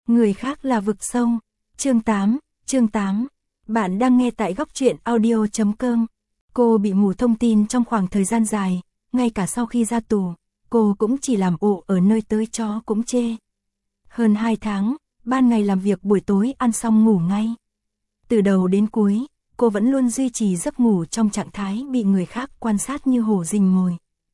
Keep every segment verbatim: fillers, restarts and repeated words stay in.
Người khác là vực sâu. Chương tám, chương tám. Bạn đang nghe tại góc truyện audio chấm com. Cô bị mù thông tin trong khoảng thời gian dài, ngay cả sau khi ra tù, cô cũng chỉ làm ụ ở nơi tới chó cũng chê. Hơn hai tháng, ban ngày làm việc, buổi tối ăn xong ngủ ngay. Từ đầu đến cuối, cô vẫn luôn duy trì giấc ngủ trong trạng thái bị người khác quan sát như hổ rình mồi.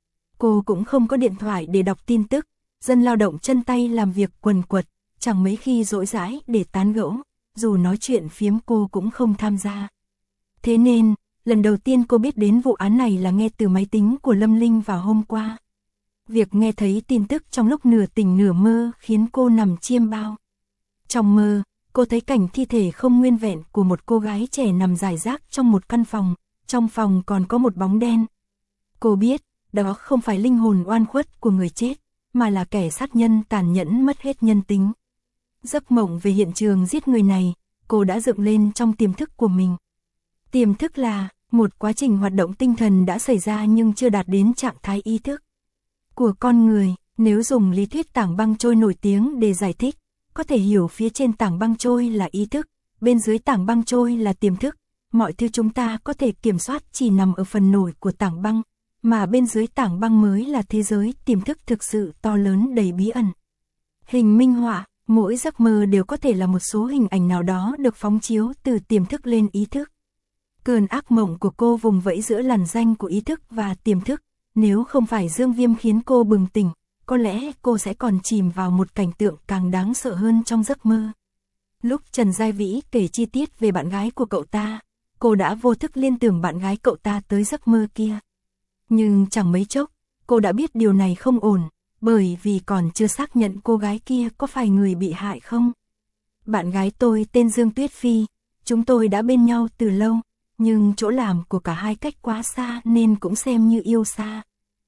Cô cũng không có điện thoại để đọc tin tức, dân lao động chân tay làm việc quần quật, chẳng mấy khi rỗi rãi để tán gẫu, dù nói chuyện phiếm cô cũng không tham gia. Thế nên, lần đầu tiên cô biết đến vụ án này là nghe từ máy tính của Lâm Linh vào hôm qua. Việc nghe thấy tin tức trong lúc nửa tỉnh nửa mơ khiến cô nằm chiêm bao. Trong mơ, cô thấy cảnh thi thể không nguyên vẹn của một cô gái trẻ nằm rải rác trong một căn phòng, trong phòng còn có một bóng đen. Cô biết, đó không phải linh hồn oan khuất của người chết, mà là kẻ sát nhân tàn nhẫn mất hết nhân tính. Giấc mộng về hiện trường giết người này, cô đã dựng lên trong tiềm thức của mình. Tiềm thức là một quá trình hoạt động tinh thần đã xảy ra nhưng chưa đạt đến trạng thái ý thức của con người. Nếu dùng lý thuyết tảng băng trôi nổi tiếng để giải thích, có thể hiểu phía trên tảng băng trôi là ý thức, bên dưới tảng băng trôi là tiềm thức. Mọi thứ chúng ta có thể kiểm soát chỉ nằm ở phần nổi của tảng băng, mà bên dưới tảng băng mới là thế giới tiềm thức thực sự to lớn đầy bí ẩn. Hình minh họa, mỗi giấc mơ đều có thể là một số hình ảnh nào đó được phóng chiếu từ tiềm thức lên ý thức. Cơn ác mộng của cô vùng vẫy giữa lằn ranh của ý thức và tiềm thức, nếu không phải Dương Viêm khiến cô bừng tỉnh, có lẽ cô sẽ còn chìm vào một cảnh tượng càng đáng sợ hơn trong giấc mơ. Lúc Trần Giai Vĩ kể chi tiết về bạn gái của cậu ta, cô đã vô thức liên tưởng bạn gái cậu ta tới giấc mơ kia. Nhưng chẳng mấy chốc, cô đã biết điều này không ổn, bởi vì còn chưa xác nhận cô gái kia có phải người bị hại không. Bạn gái tôi tên Dương Tuyết Phi, chúng tôi đã bên nhau từ lâu, nhưng chỗ làm của cả hai cách quá xa nên cũng xem như yêu xa.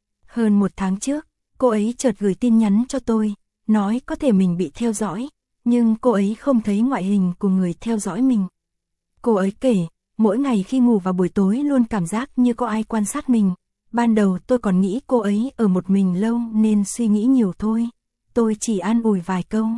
Hơn một tháng trước, cô ấy chợt gửi tin nhắn cho tôi, nói có thể mình bị theo dõi, nhưng cô ấy không thấy ngoại hình của người theo dõi mình. Cô ấy kể, mỗi ngày khi ngủ vào buổi tối luôn cảm giác như có ai quan sát mình. Ban đầu tôi còn nghĩ cô ấy ở một mình lâu nên suy nghĩ nhiều thôi, tôi chỉ an ủi vài câu.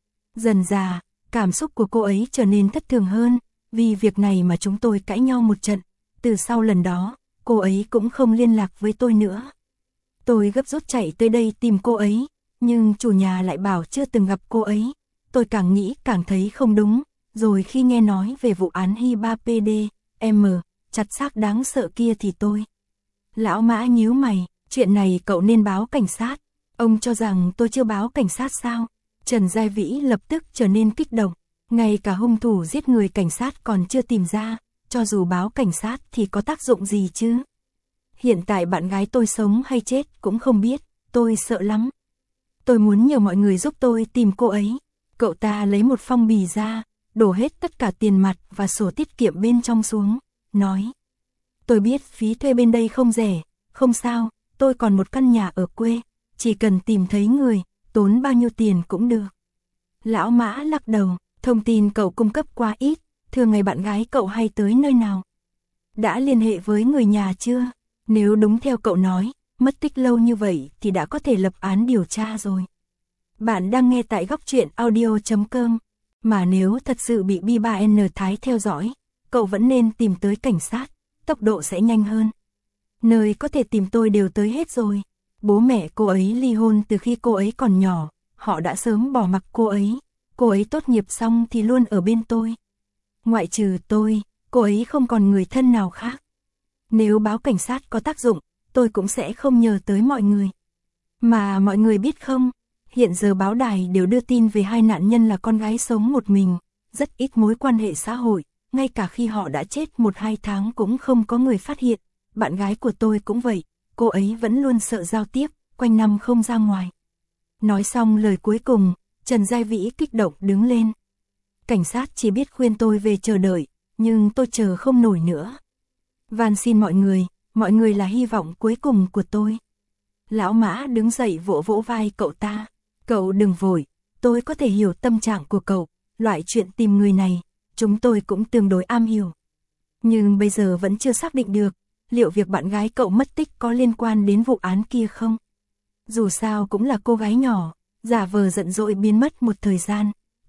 Dần dà, cảm xúc của cô ấy trở nên thất thường hơn, vì việc này mà chúng tôi cãi nhau một trận. Từ sau lần đó, cô ấy cũng không liên lạc với tôi nữa. Tôi gấp rút chạy tới đây tìm cô ấy, nhưng chủ nhà lại bảo chưa từng gặp cô ấy. Tôi càng nghĩ càng thấy không đúng, rồi khi nghe nói về vụ án Hiba pê đê em chặt xác đáng sợ kia thì tôi... Lão Mã nhíu mày, chuyện này cậu nên báo cảnh sát. Ông cho rằng tôi chưa báo cảnh sát sao? Trần Giai Vĩ lập tức trở nên kích động. Ngay cả hung thủ giết người cảnh sát còn chưa tìm ra, cho dù báo cảnh sát thì có tác dụng gì chứ? Hiện tại bạn gái tôi sống hay chết cũng không biết, tôi sợ lắm. Tôi muốn nhờ mọi người giúp tôi tìm cô ấy. Cậu ta lấy một phong bì ra, đổ hết tất cả tiền mặt và sổ tiết kiệm bên trong xuống, nói. Tôi biết phí thuê bên đây không rẻ, không sao, tôi còn một căn nhà ở quê, chỉ cần tìm thấy người, tốn bao nhiêu tiền cũng được. Lão Mã lắc đầu, thông tin cậu cung cấp quá ít, thường ngày bạn gái cậu hay tới nơi nào? Đã liên hệ với người nhà chưa? Nếu đúng theo cậu nói, mất tích lâu như vậy thì đã có thể lập án điều tra rồi. Bạn đang nghe tại góc truyện audio chấm com, mà nếu thật sự bị B ba N Thái theo dõi, cậu vẫn nên tìm tới cảnh sát. Tốc độ sẽ nhanh hơn. Nơi có thể tìm tôi đều tới hết rồi. Bố mẹ cô ấy ly hôn từ khi cô ấy còn nhỏ, họ đã sớm bỏ mặc cô ấy. Cô ấy tốt nghiệp xong thì luôn ở bên tôi. Ngoại trừ tôi, cô ấy không còn người thân nào khác. Nếu báo cảnh sát có tác dụng, tôi cũng sẽ không nhờ tới mọi người. Mà mọi người biết không, hiện giờ báo đài đều đưa tin về hai nạn nhân là con gái sống một mình, rất ít mối quan hệ xã hội. Ngay cả khi họ đã chết một hai tháng cũng không có người phát hiện. Bạn gái của tôi cũng vậy, cô ấy vẫn luôn sợ giao tiếp, quanh năm không ra ngoài. Nói xong lời cuối cùng, Trần Giai Vĩ kích động đứng lên. Cảnh sát chỉ biết khuyên tôi về chờ đợi, nhưng tôi chờ không nổi nữa. Van xin mọi người, mọi người là hy vọng cuối cùng của tôi. Lão Mã đứng dậy vỗ vỗ vai cậu ta. Cậu đừng vội, tôi có thể hiểu tâm trạng của cậu, loại chuyện tìm người này. Chúng tôi cũng tương đối am hiểu. Nhưng bây giờ vẫn chưa xác định được, liệu việc bạn gái cậu mất tích có liên quan đến vụ án kia không? Dù sao cũng là cô gái nhỏ, giả vờ giận dỗi biến mất một thời gian,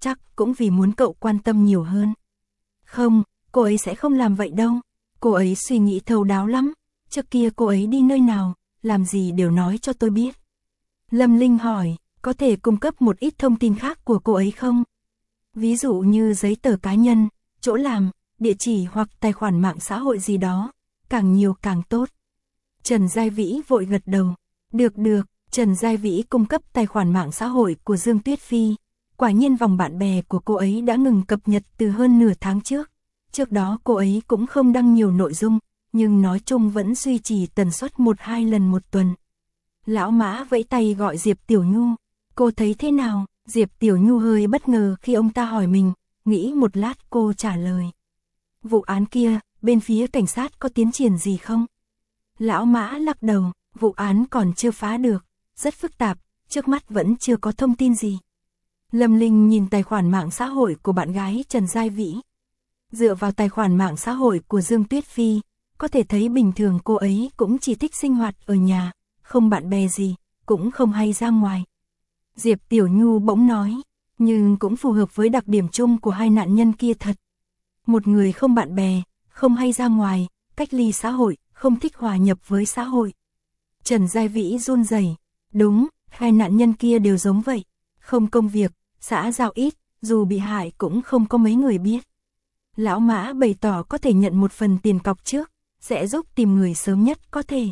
chắc cũng vì muốn cậu quan tâm nhiều hơn. Không, cô ấy sẽ không làm vậy đâu. Cô ấy suy nghĩ thấu đáo lắm. Trước kia cô ấy đi nơi nào, làm gì đều nói cho tôi biết. Lâm Linh hỏi, có thể cung cấp một ít thông tin khác của cô ấy không? Ví dụ như giấy tờ cá nhân, chỗ làm, địa chỉ hoặc tài khoản mạng xã hội gì đó. Càng nhiều càng tốt. Trần Giai Vĩ vội gật đầu. Được được, Trần Giai Vĩ cung cấp tài khoản mạng xã hội của Dương Tuyết Phi. Quả nhiên vòng bạn bè của cô ấy đã ngừng cập nhật từ hơn nửa tháng trước. Trước đó cô ấy cũng không đăng nhiều nội dung, nhưng nói chung vẫn duy trì tần suất một hai lần một tuần. Lão Mã vẫy tay gọi Diệp Tiểu Nhu. Cô thấy thế nào? Diệp Tiểu Nhu hơi bất ngờ khi ông ta hỏi mình, nghĩ một lát cô trả lời. Vụ án kia, bên phía cảnh sát có tiến triển gì không? Lão Mã lắc đầu, vụ án còn chưa phá được, rất phức tạp, trước mắt vẫn chưa có thông tin gì. Lâm Linh nhìn tài khoản mạng xã hội của bạn gái Trần Giai Vĩ. Dựa vào tài khoản mạng xã hội của Dương Tuyết Phi, có thể thấy bình thường cô ấy cũng chỉ thích sinh hoạt ở nhà, không bạn bè gì, cũng không hay ra ngoài. Diệp Tiểu Nhu bỗng nói, nhưng cũng phù hợp với đặc điểm chung của hai nạn nhân kia thật. Một người không bạn bè, không hay ra ngoài, cách ly xã hội, không thích hòa nhập với xã hội. Trần Giai Vĩ run rẩy, đúng, hai nạn nhân kia đều giống vậy, không công việc, xã giao ít, dù bị hại cũng không có mấy người biết. Lão Mã bày tỏ có thể nhận một phần tiền cọc trước, sẽ giúp tìm người sớm nhất có thể.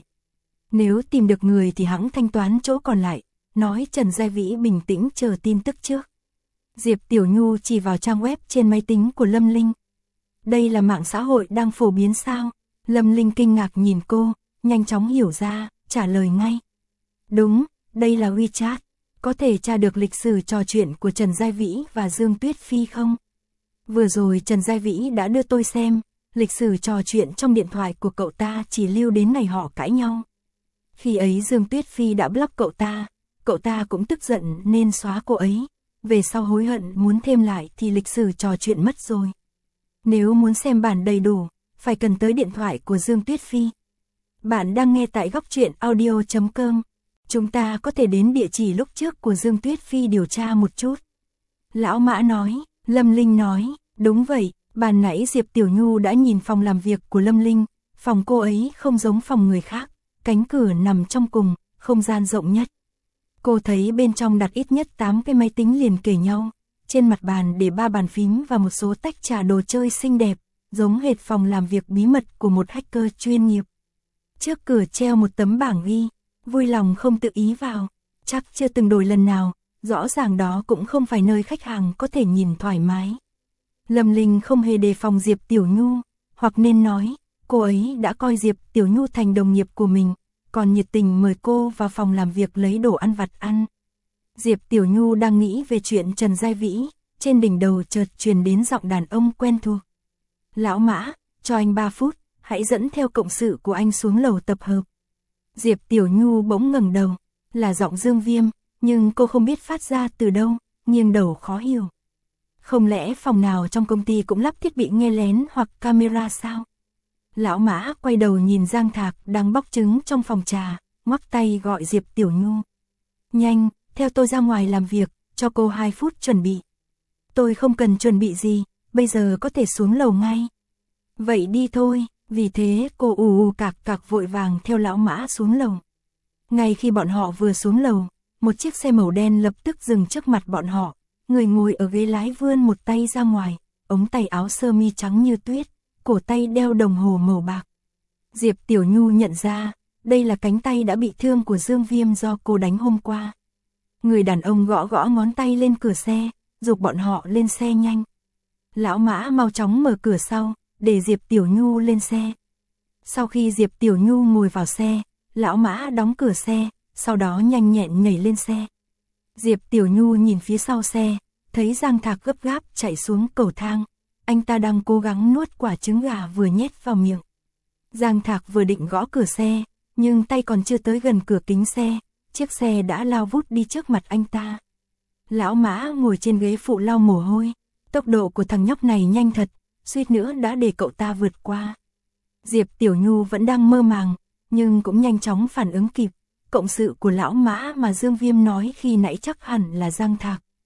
Nếu tìm được người thì hẵng thanh toán chỗ còn lại, nói Trần Giai Vĩ bình tĩnh chờ tin tức trước. Diệp Tiểu Nhu chỉ vào trang web trên máy tính của Lâm Linh. Đây là mạng xã hội đang phổ biến sao? Lâm Linh kinh ngạc nhìn cô, nhanh chóng hiểu ra, trả lời ngay. Đúng, đây là WeChat, có thể tra được lịch sử trò chuyện của Trần Giai Vĩ và Dương Tuyết Phi không? Vừa rồi Trần Giai Vĩ đã đưa tôi xem, lịch sử trò chuyện trong điện thoại của cậu ta chỉ lưu đến ngày họ cãi nhau. Khi ấy Dương Tuyết Phi đã block cậu ta, cậu ta cũng tức giận nên xóa cô ấy. Về sau hối hận muốn thêm lại thì lịch sử trò chuyện mất rồi. Nếu muốn xem bản đầy đủ, phải cần tới điện thoại của Dương Tuyết Phi. Bạn đang nghe tại góc truyện audio chấm com. Chúng ta có thể đến địa chỉ lúc trước của Dương Tuyết Phi điều tra một chút. Lão Mã nói, Lâm Linh nói, đúng vậy, bàn nãy Diệp Tiểu Nhu đã nhìn phòng làm việc của Lâm Linh, phòng cô ấy không giống phòng người khác, cánh cửa nằm trong cùng, không gian rộng nhất. Cô thấy bên trong đặt ít nhất tám cái máy tính liền kề nhau, trên mặt bàn để ba bàn phím và một số tách trà đồ chơi xinh đẹp, giống hệt phòng làm việc bí mật của một hacker chuyên nghiệp. Trước cửa treo một tấm bảng ghi, vui lòng không tự ý vào, chắc chưa từng đổi lần nào, rõ ràng đó cũng không phải nơi khách hàng có thể nhìn thoải mái. Lâm Linh không hề đề phòng Diệp Tiểu Nhu, hoặc nên nói, cô ấy đã coi Diệp Tiểu Nhu thành đồng nghiệp của mình, còn nhiệt tình mời cô vào phòng làm việc lấy đồ ăn vặt ăn. Diệp Tiểu Nhu đang nghĩ về chuyện Trần Giai Vĩ, trên đỉnh đầu chợt truyền đến giọng đàn ông quen thuộc. Lão Mã, cho anh ba phút, hãy dẫn theo cộng sự của anh xuống lầu tập hợp. Diệp Tiểu Nhu bỗng ngẩng đầu, là giọng Dương Viêm, nhưng cô không biết phát ra từ đâu, nghiêng đầu khó hiểu. Không lẽ phòng nào trong công ty cũng lắp thiết bị nghe lén hoặc camera sao? Lão Mã quay đầu nhìn Giang Thạc đang bóc trứng trong phòng trà, ngoắc tay gọi Diệp Tiểu Nhu. Nhanh, theo tôi ra ngoài làm việc, cho cô hai phút chuẩn bị. Tôi không cần chuẩn bị gì, bây giờ có thể xuống lầu ngay. Vậy đi thôi, vì thế cô ù ù cạc cạc vội vàng theo Lão Mã xuống lầu. Ngay khi bọn họ vừa xuống lầu, một chiếc xe màu đen lập tức dừng trước mặt bọn họ, người ngồi ở ghế lái vươn một tay ra ngoài, ống tay áo sơ mi trắng như tuyết, cổ tay đeo đồng hồ màu bạc. Diệp Tiểu Nhu nhận ra, đây là cánh tay đã bị thương của Dương Viêm do cô đánh hôm qua. Người đàn ông gõ gõ ngón tay lên cửa xe, giục bọn họ lên xe nhanh. Lão Mã mau chóng mở cửa sau, để Diệp Tiểu Nhu lên xe. Sau khi Diệp Tiểu Nhu ngồi vào xe, Lão Mã đóng cửa xe, sau đó nhanh nhẹn nhảy lên xe. Diệp Tiểu Nhu nhìn phía sau xe, thấy Giang Thạc gấp gáp chạy xuống cầu thang. Anh ta đang cố gắng nuốt quả trứng gà vừa nhét vào miệng. Giang Thạc vừa định gõ cửa xe, nhưng tay còn chưa tới gần cửa kính xe, chiếc xe đã lao vút đi trước mặt anh ta. Lão Mã ngồi trên ghế phụ lau mồ hôi, tốc độ của thằng nhóc này nhanh thật, suýt nữa đã để cậu ta vượt qua. Diệp Tiểu Nhu vẫn đang mơ màng, nhưng cũng nhanh chóng phản ứng kịp, cộng sự của Lão Mã mà Dương Viêm nói khi nãy chắc hẳn là Giang Thạc,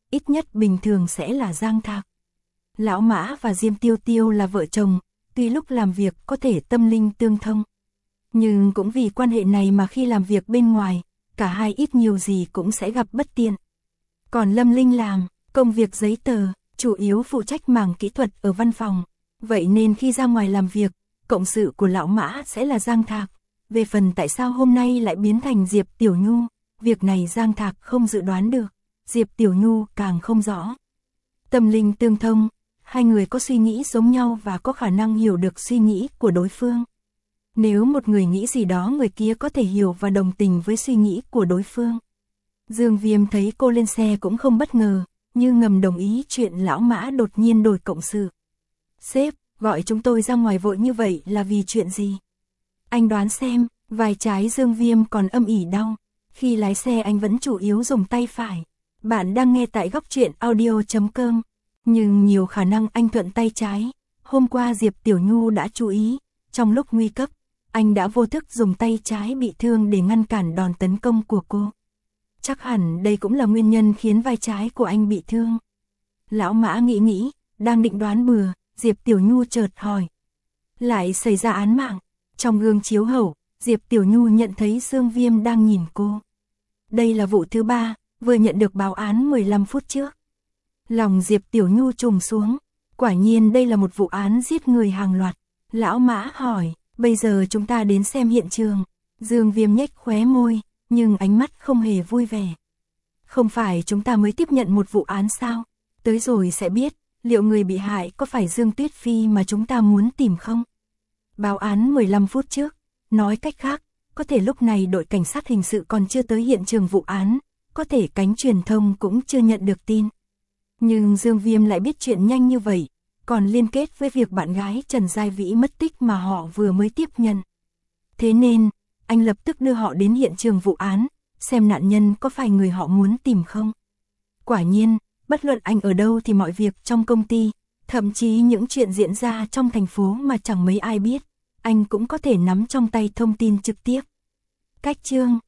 ít nhất bình thường sẽ là Giang Thạc. Lão Mã và Diêm Tiêu Tiêu là vợ chồng, tuy lúc làm việc có thể tâm linh tương thông. Nhưng cũng vì quan hệ này mà khi làm việc bên ngoài, cả hai ít nhiều gì cũng sẽ gặp bất tiện. Còn Lâm Linh làm công việc giấy tờ, chủ yếu phụ trách mảng kỹ thuật ở văn phòng. Vậy nên khi ra ngoài làm việc, cộng sự của lão Mã sẽ là Giang Thạc. Về phần tại sao hôm nay lại biến thành Diệp Tiểu Nhu, việc này Giang Thạc không dự đoán được, Diệp Tiểu Nhu càng không rõ. Tâm linh tương thông, hai người có suy nghĩ giống nhau và có khả năng hiểu được suy nghĩ của đối phương. Nếu một người nghĩ gì đó người kia có thể hiểu và đồng tình với suy nghĩ của đối phương. Dương Viêm thấy cô lên xe cũng không bất ngờ, như ngầm đồng ý chuyện lão Mã đột nhiên đổi cộng sự. Sếp, gọi chúng tôi ra ngoài vội như vậy là vì chuyện gì? Anh đoán xem, vai trái Dương Viêm còn âm ỉ đau. Khi lái xe anh vẫn chủ yếu dùng tay phải. Bạn đang nghe tại góc truyện audio chấm com. Nhưng nhiều khả năng anh thuận tay trái. Hôm qua Diệp Tiểu Nhu đã chú ý. Trong lúc nguy cấp, anh đã vô thức dùng tay trái bị thương để ngăn cản đòn tấn công của cô. Chắc hẳn đây cũng là nguyên nhân khiến vai trái của anh bị thương. Lão Mã nghĩ nghĩ, đang định đoán bừa, Diệp Tiểu Nhu chợt hỏi. Lại xảy ra án mạng. Trong gương chiếu hậu, Diệp Tiểu Nhu nhận thấy Dương Viêm đang nhìn cô. Đây là vụ thứ ba, vừa nhận được báo án mười lăm phút trước. Lòng Diệp Tiểu Nhu trùng xuống. Quả nhiên đây là một vụ án giết người hàng loạt. Lão Mã hỏi, bây giờ chúng ta đến xem hiện trường. Dương Viêm nhếch khóe môi, nhưng ánh mắt không hề vui vẻ. Không phải chúng ta mới tiếp nhận một vụ án sao? Tới rồi sẽ biết, liệu người bị hại có phải Dương Tuyết Phi mà chúng ta muốn tìm không? Báo án mười lăm phút trước, nói cách khác, có thể lúc này đội cảnh sát hình sự còn chưa tới hiện trường vụ án, có thể cánh truyền thông cũng chưa nhận được tin. Nhưng Dương Viêm lại biết chuyện nhanh như vậy, còn liên kết với việc bạn gái Trần Giai Vĩ mất tích mà họ vừa mới tiếp nhận. Thế nên, anh lập tức đưa họ đến hiện trường vụ án, xem nạn nhân có phải người họ muốn tìm không. Quả nhiên, bất luận anh ở đâu thì mọi việc trong công ty, thậm chí những chuyện diễn ra trong thành phố mà chẳng mấy ai biết, anh cũng có thể nắm trong tay thông tin trực tiếp. Cách chương